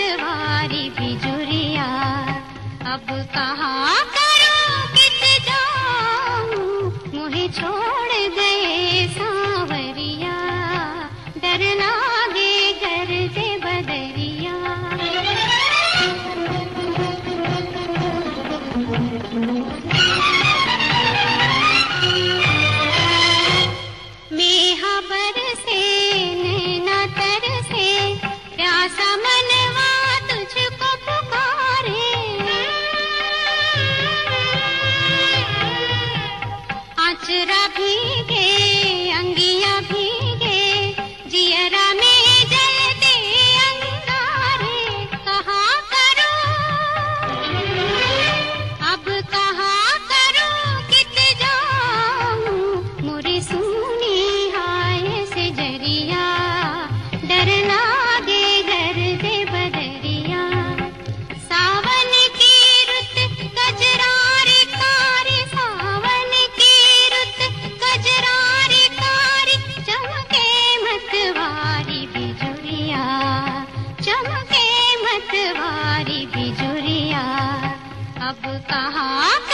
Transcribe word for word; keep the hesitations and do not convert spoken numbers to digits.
मतवारी बिजुरिया, अब कहाँ करूं कित जाऊं, मुझे छोड़ गए सांवरिया, डर लागे घर से बदरिया। मेहा बरसे नैना तरसे, प्यासा मनवा तुझको पुकारे, आचरा भीगे अंगिया भीगे, जियरा में जलते अंगारे, कहाँ करूं अब कहाँ करूं कित जाऊं, मोरे सुनी हाय से जरिया, डर लागे घर दे बदरिया। सावन की रुत कजरारी कारी, सावन की रुत कजरारी कारी, चमके मतवारी बिजुरिया, चमके मतवारी बिजुरिया, अब कहाँ